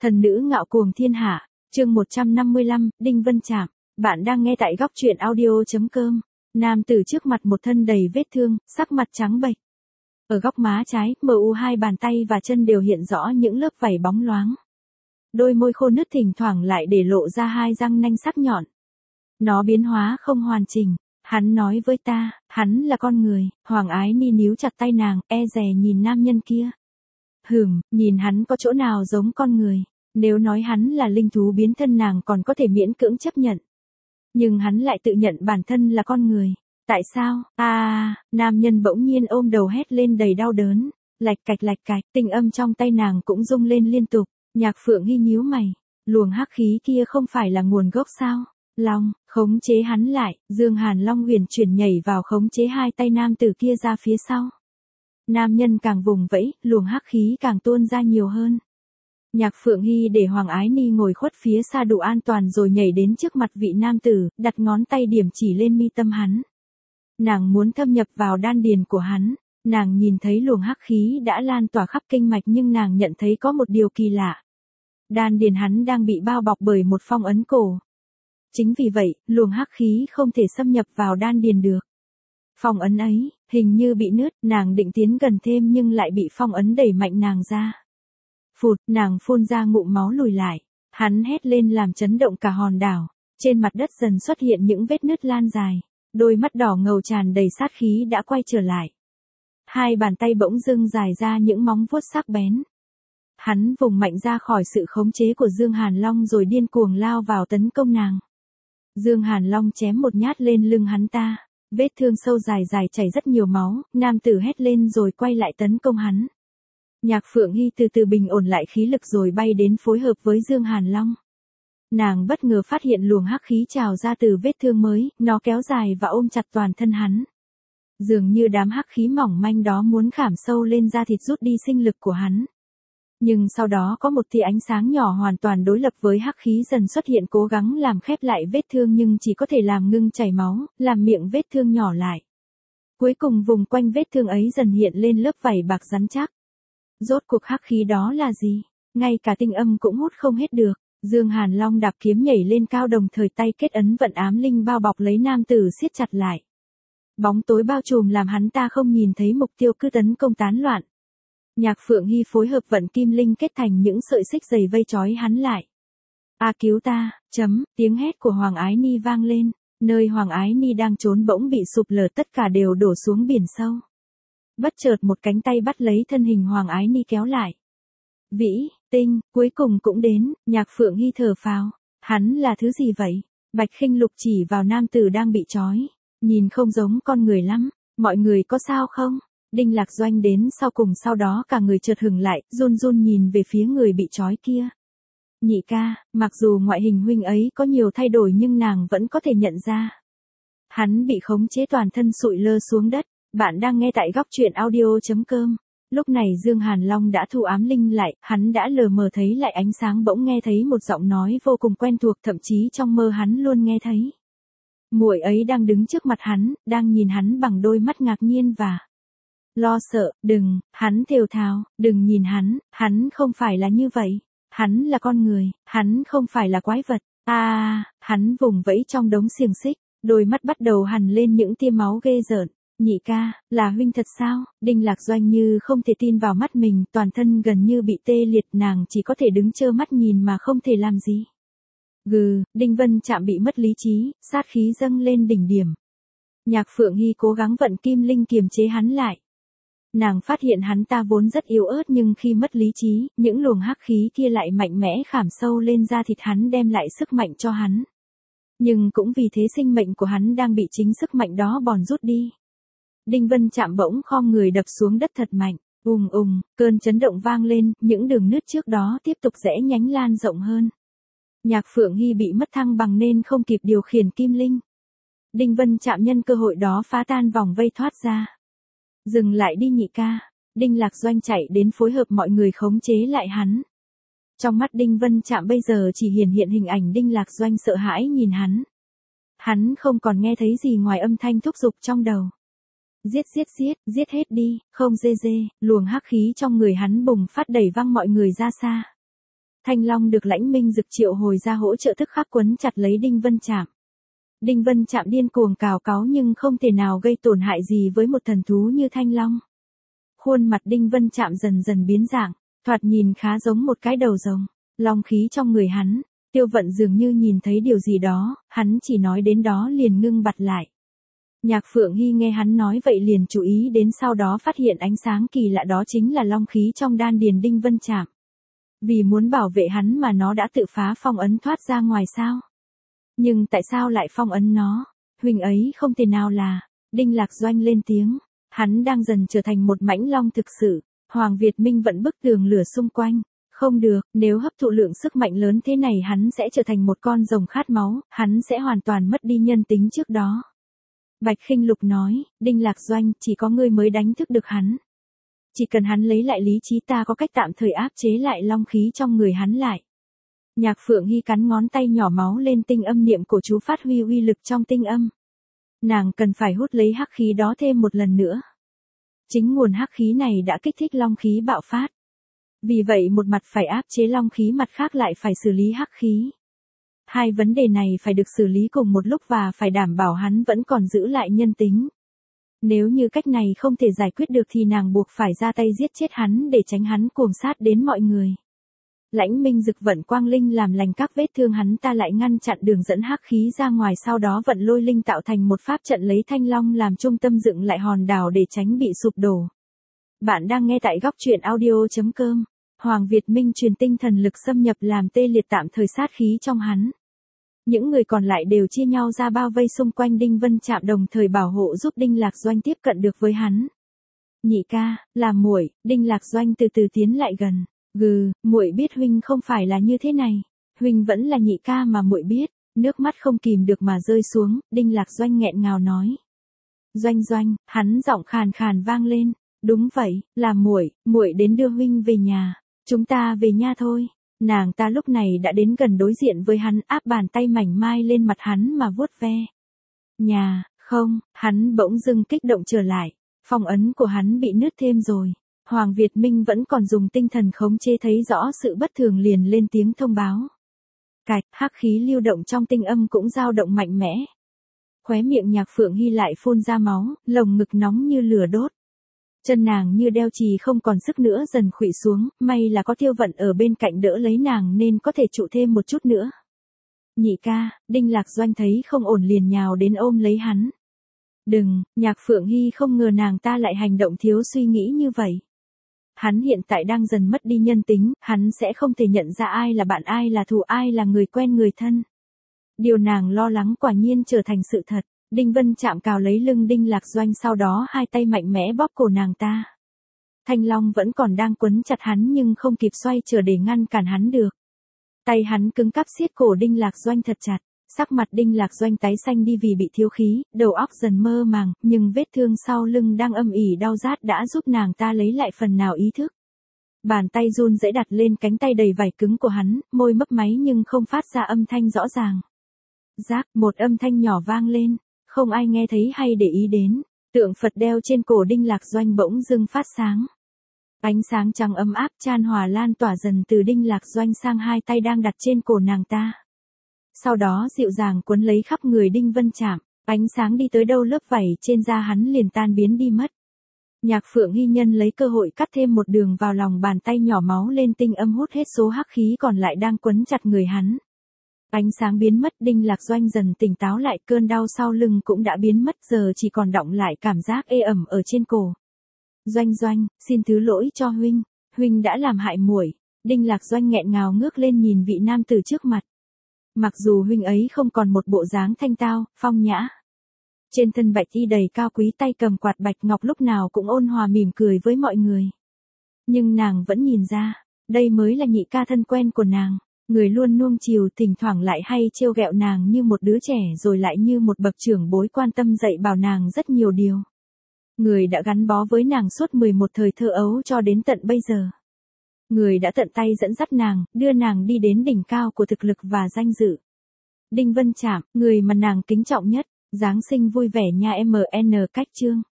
Thần nữ ngạo cuồng thiên hạ, chương 155, Đinh Vân Trạm. Bạn đang nghe tại góc truyện audio.com. Nam tử trước mặt một thân đầy vết thương, sắc mặt trắng bệch. Ở góc má trái, hai bàn tay và chân đều hiện rõ những lớp vảy bóng loáng. Đôi môi khô nứt thỉnh thoảng lại để lộ ra hai răng nanh sắc nhọn. Nó biến hóa không hoàn chỉnh. Hắn nói với ta, hắn là con người. Hoàng Ái Ni níu chặt tay nàng, e dè nhìn nam nhân kia. Nhìn hắn có chỗ nào giống con người. Nếu nói hắn là linh thú biến thân nàng còn có thể miễn cưỡng chấp nhận. Nhưng hắn lại tự nhận bản thân là con người. Tại sao? Nam nhân bỗng nhiên ôm đầu hét lên đầy đau đớn. Lạch cạch, tình âm trong tay nàng cũng rung lên liên tục. Nhạc Phượng Hy nhíu mày. Luồng hắc khí kia không phải là nguồn gốc sao? Long, khống chế hắn lại. Dương Hàn Long huyền chuyển nhảy vào khống chế hai tay nam tử kia ra phía sau. Nam nhân càng vùng vẫy, luồng hắc khí càng tuôn ra nhiều hơn. Nhạc Phượng Hy để Hoàng Ái Ni ngồi khuất phía xa đủ an toàn rồi nhảy đến trước mặt vị nam tử, đặt ngón tay điểm chỉ lên mi tâm hắn. Nàng muốn thâm nhập vào đan điền của hắn. Nàng nhìn thấy luồng hắc khí đã lan tỏa khắp kinh mạch nhưng nàng nhận thấy có một điều kỳ lạ. Đan điền hắn đang bị bao bọc bởi một phong ấn cổ. Chính vì vậy, luồng hắc khí không thể xâm nhập vào đan điền được. Phong ấn ấy, hình như bị nứt, nàng định tiến gần thêm nhưng lại bị phong ấn đẩy mạnh nàng ra. Phụt, nàng phun ra ngụm máu lùi lại. Hắn hét lên làm chấn động cả hòn đảo. Trên mặt đất dần xuất hiện những vết nứt lan dài. Đôi mắt đỏ ngầu tràn đầy sát khí đã quay trở lại. Hai bàn tay bỗng dưng dài ra những móng vuốt sắc bén. Hắn vùng mạnh ra khỏi sự khống chế của Dương Hàn Long rồi điên cuồng lao vào tấn công nàng. Dương Hàn Long chém một nhát lên lưng hắn ta. Vết thương sâu dài chảy rất nhiều máu, nam tử hét lên rồi quay lại tấn công hắn. Nhạc Phượng Hy từ từ bình ổn lại khí lực rồi bay đến phối hợp với Dương Hàn Long. Nàng bất ngờ phát hiện luồng hắc khí trào ra từ vết thương mới, nó kéo dài và ôm chặt toàn thân hắn. Dường như đám hắc khí mỏng manh đó muốn khảm sâu lên da thịt rút đi sinh lực của hắn. Nhưng sau đó có một tia ánh sáng nhỏ hoàn toàn đối lập với hắc khí dần xuất hiện cố gắng làm khép lại vết thương nhưng chỉ có thể làm ngưng chảy máu, làm miệng vết thương nhỏ lại. Cuối cùng vùng quanh vết thương ấy dần hiện lên lớp vảy bạc rắn chắc. Rốt cuộc hắc khí đó là gì? Ngay cả tinh âm cũng hút không hết được. Dương Hàn Long đạp kiếm nhảy lên cao đồng thời tay kết ấn vận ám linh bao bọc lấy nam tử siết chặt lại. Bóng tối bao trùm làm hắn ta không nhìn thấy mục tiêu cứ tấn công tán loạn. Nhạc Phượng Hy phối hợp vận kim linh kết thành những sợi xích dày vây trói hắn lại. Cứu ta, tiếng hét của Hoàng Ái Ni vang lên, nơi Hoàng Ái Ni đang trốn bỗng bị sụp lở tất cả đều đổ xuống biển sâu. Bất chợt một cánh tay bắt lấy thân hình Hoàng Ái Ni kéo lại. Vĩ, Tinh, cuối cùng cũng đến, Nhạc Phượng Hy thở phào. Hắn là thứ gì vậy? Bạch Khinh Lục chỉ vào nam tử đang bị trói. Nhìn không giống con người lắm, mọi người có sao không? Đinh Lạc Doanh đến sau đó cả người chợt hừng lại, run nhìn về phía người bị trói kia. Nhị ca, mặc dù ngoại hình huynh ấy có nhiều thay đổi nhưng nàng vẫn có thể nhận ra. Hắn bị khống chế toàn thân sụi lơ xuống đất. Bạn đang nghe tại góc truyện audio.com. Lúc này Dương Hàn Long đã thu ám linh lại, hắn đã lờ mờ thấy lại ánh sáng bỗng nghe thấy một giọng nói vô cùng quen thuộc thậm chí trong mơ hắn luôn nghe thấy. Muội ấy đang đứng trước mặt hắn, đang nhìn hắn bằng đôi mắt ngạc nhiên và lo sợ. Đừng, hắn thều thào, đừng nhìn hắn không phải là như vậy. Hắn là con người, hắn không phải là quái vật. Hắn vùng vẫy trong đống xiềng xích, đôi mắt bắt đầu hằn lên những tia máu ghê rợn. Nhị ca, là huynh thật sao? Đinh Lạc Doanh như không thể tin vào mắt mình, toàn thân gần như bị tê liệt, nàng chỉ có thể đứng trơ mắt nhìn mà không thể làm gì. Đinh Vân Trạm bị mất lý trí, sát khí dâng lên đỉnh điểm. Nhạc Phượng Hy cố gắng vận kim linh kiềm chế hắn lại. Nàng phát hiện hắn ta vốn rất yếu ớt nhưng khi mất lý trí, những luồng hắc khí kia lại mạnh mẽ khảm sâu lên da thịt hắn đem lại sức mạnh cho hắn. Nhưng cũng vì thế sinh mệnh của hắn đang bị chính sức mạnh đó bòn rút đi. Đinh Vân Trạm bỗng khom người đập xuống đất thật mạnh. Cơn chấn động vang lên, những đường nứt trước đó tiếp tục rẽ nhánh lan rộng hơn. Nhạc Phượng Hy bị mất thăng bằng nên không kịp điều khiển kim linh. Đinh Vân Trạm nhân cơ hội đó phá tan vòng vây thoát ra. Dừng lại đi nhị ca. Đinh Lạc Doanh chạy đến phối hợp mọi người khống chế lại hắn. Trong mắt Đinh Vân Trạm bây giờ chỉ hiện hình ảnh Đinh Lạc Doanh sợ hãi nhìn hắn. Hắn không còn nghe thấy gì ngoài âm thanh thúc giục trong đầu. Giết hết đi, không dê, luồng hắc khí trong người hắn bùng phát đẩy văng mọi người ra xa. Thanh Long được Lãnh Minh Dực triệu hồi ra hỗ trợ tức khắc quấn chặt lấy Đinh Vân Trạm. Đinh Vân Trạm điên cuồng cào cáu nhưng không thể nào gây tổn hại gì với một thần thú như Thanh Long. Khuôn mặt Đinh Vân Trạm dần dần biến dạng, thoạt nhìn khá giống một cái đầu rồng. Long khí trong người hắn, Tiêu Vận dường như nhìn thấy điều gì đó, hắn chỉ nói đến đó liền ngưng bặt lại. Nhạc Phượng Hy nghe hắn nói vậy liền chú ý đến, sau đó phát hiện ánh sáng kỳ lạ đó chính là long khí trong đan điền Đinh Vân Trạm. Vì muốn bảo vệ hắn mà nó đã tự phá phong ấn thoát ra ngoài sao? Nhưng tại sao lại phong ấn nó? Huynh ấy không thể nào là... Đinh Lạc Doanh lên tiếng. Hắn đang dần trở thành một mãnh long thực sự. Hoàng Việt Minh vẫn bức tường lửa xung quanh. Không được, nếu hấp thụ lượng sức mạnh lớn thế này hắn sẽ trở thành một con rồng khát máu, hắn sẽ hoàn toàn mất đi nhân tính trước đó. Bạch Khinh Lục nói, Đinh Lạc Doanh, chỉ có ngươi mới đánh thức được hắn. Chỉ cần hắn lấy lại lý trí ta có cách tạm thời áp chế lại long khí trong người hắn lại. Nhạc Phượng Hy cắn ngón tay nhỏ máu lên tinh âm niệm cổ chú phát huy uy lực trong tinh âm. Nàng cần phải hút lấy hắc khí đó thêm một lần nữa. Chính nguồn hắc khí này đã kích thích long khí bạo phát. Vì vậy một mặt phải áp chế long khí, mặt khác lại phải xử lý hắc khí. Hai vấn đề này phải được xử lý cùng một lúc và phải đảm bảo hắn vẫn còn giữ lại nhân tính. Nếu như cách này không thể giải quyết được thì nàng buộc phải ra tay giết chết hắn để tránh hắn cuồng sát đến mọi người. Lãnh Minh Dực vận quang linh làm lành các vết thương hắn ta, lại ngăn chặn đường dẫn hắc khí ra ngoài, sau đó vận lôi linh tạo thành một pháp trận lấy Thanh Long làm trung tâm dựng lại hòn đảo để tránh bị sụp đổ. Bạn đang nghe tại góc truyện audio.com. Hoàng Việt Minh truyền tinh thần lực xâm nhập làm tê liệt tạm thời sát khí trong hắn. Những người còn lại đều chia nhau ra bao vây xung quanh Đinh Vân Trạm, đồng thời bảo hộ giúp Đinh Lạc Doanh tiếp cận được với hắn. Nhị ca, làm muội. Đinh Lạc Doanh từ từ tiến lại gần. Muội biết huynh không phải là như thế này. Huynh vẫn là nhị ca mà muội biết. Nước mắt không kìm được mà rơi xuống, Đinh Lạc Doanh nghẹn ngào nói. Doanh, hắn giọng khàn khàn vang lên. Đúng vậy, là muội đến đưa huynh về nhà. Chúng ta về nhà thôi. Nàng ta lúc này đã đến gần đối diện với hắn, áp bàn tay mảnh mai lên mặt hắn mà vuốt ve. Nhà, không, hắn bỗng dưng kích động trở lại. Phong ấn của hắn bị nứt thêm rồi. Hoàng Việt Minh vẫn còn dùng tinh thần khống chế, thấy rõ sự bất thường liền lên tiếng thông báo. Cạch, hắc khí lưu động trong tinh âm cũng dao động mạnh mẽ. Khóe miệng Nhạc Phượng Hy lại phun ra máu, lồng ngực nóng như lửa đốt. Chân nàng như đeo chì không còn sức nữa dần khuỵu xuống, may là có Tiêu Vận ở bên cạnh đỡ lấy nàng nên có thể trụ thêm một chút nữa. Nhị ca, Đinh Lạc Doanh thấy không ổn liền nhào đến ôm lấy hắn. Đừng, Nhạc Phượng Hy không ngờ nàng ta lại hành động thiếu suy nghĩ như vậy. Hắn hiện tại đang dần mất đi nhân tính, hắn sẽ không thể nhận ra ai là bạn, ai là thù, ai là người quen người thân. Điều nàng lo lắng quả nhiên trở thành sự thật. Đinh Vân Trạm cào lấy lưng Đinh Lạc Doanh, sau đó hai tay mạnh mẽ bóp cổ nàng ta. Thanh Long vẫn còn đang quấn chặt hắn nhưng không kịp xoay trở để ngăn cản hắn được. Tay hắn cứng cáp siết cổ Đinh Lạc Doanh thật chặt. Sắc mặt Đinh Lạc Doanh tái xanh đi vì bị thiếu khí, đầu óc dần mơ màng, nhưng vết thương sau lưng đang âm ỉ đau rát đã giúp nàng ta lấy lại phần nào ý thức. Bàn tay run rẩy đặt lên cánh tay đầy vảy cứng của hắn, môi mấp máy nhưng không phát ra âm thanh rõ ràng. Rác, một âm thanh nhỏ vang lên, không ai nghe thấy hay để ý đến. Tượng Phật đeo trên cổ Đinh Lạc Doanh bỗng dưng phát sáng. Ánh sáng trắng ấm áp chan hòa lan tỏa dần từ Đinh Lạc Doanh sang hai tay đang đặt trên cổ nàng ta. Sau đó dịu dàng quấn lấy khắp người Đinh Vân Trạm, ánh sáng đi tới đâu lớp vảy trên da hắn liền tan biến đi mất. Nhạc Phượng Hy nhân lấy cơ hội cắt thêm một đường vào lòng bàn tay nhỏ máu lên tinh âm, hút hết số hắc khí còn lại đang quấn chặt người hắn. Ánh sáng biến mất, Đinh Lạc Doanh dần tỉnh táo lại, cơn đau sau lưng cũng đã biến mất, giờ chỉ còn đọng lại cảm giác ê ẩm ở trên cổ. Doanh, xin thứ lỗi cho huynh đã làm hại muội. Đinh Lạc Doanh nghẹn ngào ngước lên nhìn vị nam tử trước mặt. Mặc dù huynh ấy không còn một bộ dáng thanh tao, phong nhã. Trên thân bạch y đầy cao quý, tay cầm quạt bạch ngọc lúc nào cũng ôn hòa mỉm cười với mọi người. Nhưng nàng vẫn nhìn ra, đây mới là nhị ca thân quen của nàng. Người luôn nuông chiều, thỉnh thoảng lại hay trêu ghẹo nàng như một đứa trẻ, rồi lại như một bậc trưởng bối quan tâm dạy bảo nàng rất nhiều điều. Người đã gắn bó với nàng suốt 11 thời thơ ấu cho đến tận bây giờ. Người đã tận tay dẫn dắt nàng, đưa nàng đi đến đỉnh cao của thực lực và danh dự. Đinh Vân Trạm, người mà nàng kính trọng nhất. Giáng sinh vui vẻ nha MN. Cách chương.